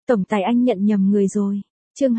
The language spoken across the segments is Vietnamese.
Tổng tài anh nhận nhầm người rồi. Chương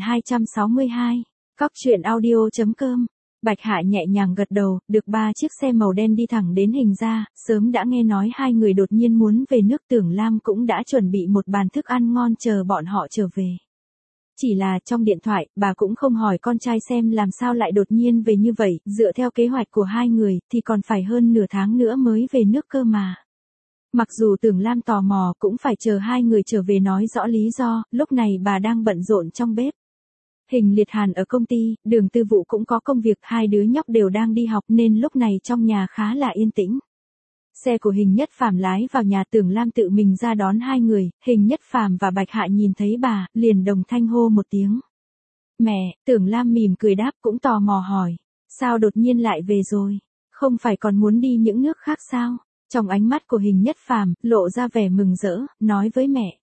2262. Cóc truyện audio.com. Bạch Hạ nhẹ nhàng gật đầu, được 3 chiếc xe màu đen đi thẳng đến Hình gia, sớm đã nghe nói hai người đột nhiên muốn về nước. Tưởng Lam cũng đã chuẩn bị một bàn thức ăn ngon chờ bọn họ trở về. Chỉ là trong điện thoại, bà cũng không hỏi con trai xem làm sao lại đột nhiên về như vậy, dựa theo kế hoạch của hai người thì còn phải hơn nửa tháng nữa mới về nước cơ mà. Mặc dù Tưởng Lam tò mò cũng phải chờ hai người trở về nói rõ lý do, lúc này bà đang bận rộn trong bếp. Hình Liệt Hàn ở công ty, Đường Tư Vũ cũng có công việc, hai đứa nhóc đều đang đi học nên lúc này trong nhà khá là yên tĩnh. Xe của Hình Nhất Phàm lái vào nhà, Tưởng Lam tự mình ra đón hai người, Hình Nhất Phàm và Bạch Hạ nhìn thấy bà, liền đồng thanh hô một tiếng. Mẹ, Tưởng Lam mỉm cười đáp, cũng tò mò hỏi. Sao đột nhiên lại về rồi? Không phải còn muốn đi những nước khác sao? Trong ánh mắt của Hình Nhất Phàm lộ ra vẻ mừng rỡ, nói với mẹ.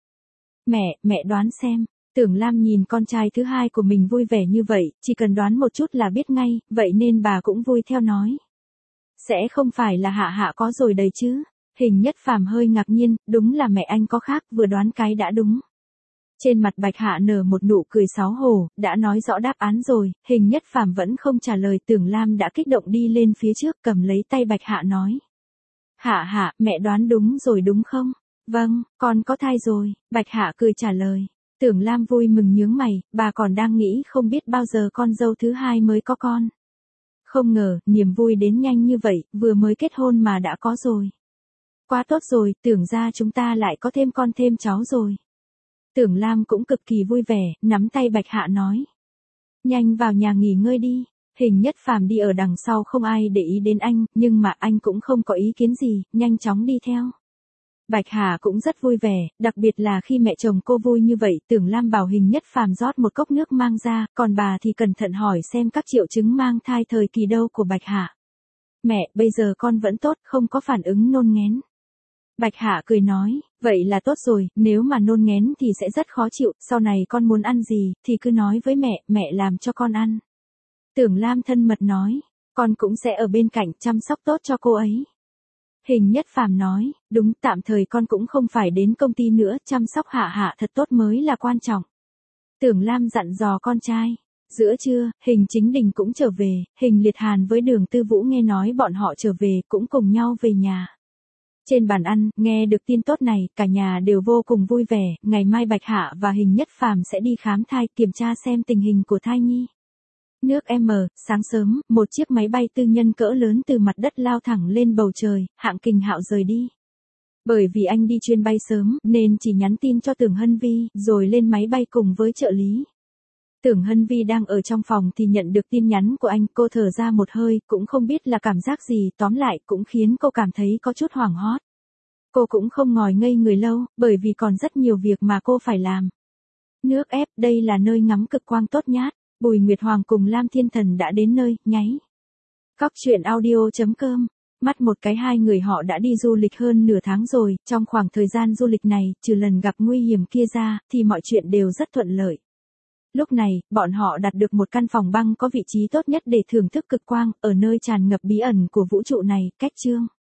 Mẹ đoán xem. Tưởng Lam nhìn con trai thứ hai của mình vui vẻ như vậy, chỉ cần đoán một chút là biết ngay, vậy nên bà cũng vui theo nói. Sẽ không phải là Hạ Hạ có rồi đấy chứ? Hình Nhất Phàm hơi ngạc nhiên, đúng là mẹ anh có khác, vừa đoán cái đã đúng. Trên mặt Bạch Hạ nở một nụ cười xấu hổ, đã nói rõ đáp án rồi, Hình Nhất Phàm vẫn không trả lời. Tưởng Lam đã kích động đi lên phía trước cầm lấy tay Bạch Hạ nói. Hạ, mẹ đoán đúng rồi đúng không? Vâng, con có thai rồi, Bạch Hạ cười trả lời. Tưởng Lam vui mừng nhướng mày, bà còn đang nghĩ không biết bao giờ con dâu thứ hai mới có con. Không ngờ, niềm vui đến nhanh như vậy, vừa mới kết hôn mà đã có rồi. Quá tốt rồi, tưởng ra chúng ta lại có thêm con thêm cháu rồi. Tưởng Lam cũng cực kỳ vui vẻ, nắm tay Bạch Hạ nói. Nhanh vào nhà nghỉ ngơi đi. Hình Nhất Phàm đi ở đằng sau không ai để ý đến anh, nhưng mà anh cũng không có ý kiến gì, nhanh chóng đi theo. Bạch Hà cũng rất vui vẻ, đặc biệt là khi mẹ chồng cô vui như vậy. Tưởng Lam bảo Hình Nhất Phàm rót một cốc nước mang ra, còn bà thì cẩn thận hỏi xem các triệu chứng mang thai thời kỳ đâu của Bạch Hà. Mẹ, bây giờ con vẫn tốt, không có phản ứng nôn nghén. Bạch Hạ cười nói, vậy là tốt rồi, nếu mà nôn nghén thì sẽ rất khó chịu, sau này con muốn ăn gì, thì cứ nói với mẹ làm cho con ăn. Tưởng Lam thân mật nói, con cũng sẽ ở bên cạnh chăm sóc tốt cho cô ấy. Hình Nhất Phàm nói, đúng, tạm thời con cũng không phải đến công ty nữa, chăm sóc Hạ thật tốt mới là quan trọng. Tưởng Lam dặn dò con trai. Giữa trưa, Hình Chính Đình cũng trở về, Hình Liệt Hàn với Đường Tư Vũ nghe nói bọn họ trở về cũng cùng nhau về nhà. Trên bàn ăn, nghe được tin tốt này, cả nhà đều vô cùng vui vẻ, ngày mai Bạch Hạ và Hình Nhất Phàm sẽ đi khám thai, kiểm tra xem tình hình của thai nhi. Nước M, sáng sớm, một chiếc máy bay tư nhân cỡ lớn từ mặt đất lao thẳng lên bầu trời, Hạng Kình Hạo rời đi. Bởi vì anh đi chuyến bay sớm, nên chỉ nhắn tin cho Tưởng Hân Vi, rồi lên máy bay cùng với trợ lý. Tưởng Hân Vi đang ở trong phòng thì nhận được tin nhắn của anh, cô thở ra một hơi, cũng không biết là cảm giác gì, tóm lại cũng khiến cô cảm thấy có chút hoảng hốt. Cô cũng không ngồi ngây người lâu, bởi vì còn rất nhiều việc mà cô phải làm. Nước ép, đây là nơi ngắm cực quang tốt nhát. Bùi Nguyệt Hoàng cùng Lam Thiên Thần đã đến nơi, nháy. Cóc truyện audio.com. Mắt một cái hai người họ đã đi du lịch hơn nửa tháng rồi, trong khoảng thời gian du lịch này, trừ lần gặp nguy hiểm kia ra, thì mọi chuyện đều rất thuận lợi. Lúc này, bọn họ đặt được một căn phòng băng có vị trí tốt nhất để thưởng thức cực quang, ở nơi tràn ngập bí ẩn của vũ trụ này, cách chương.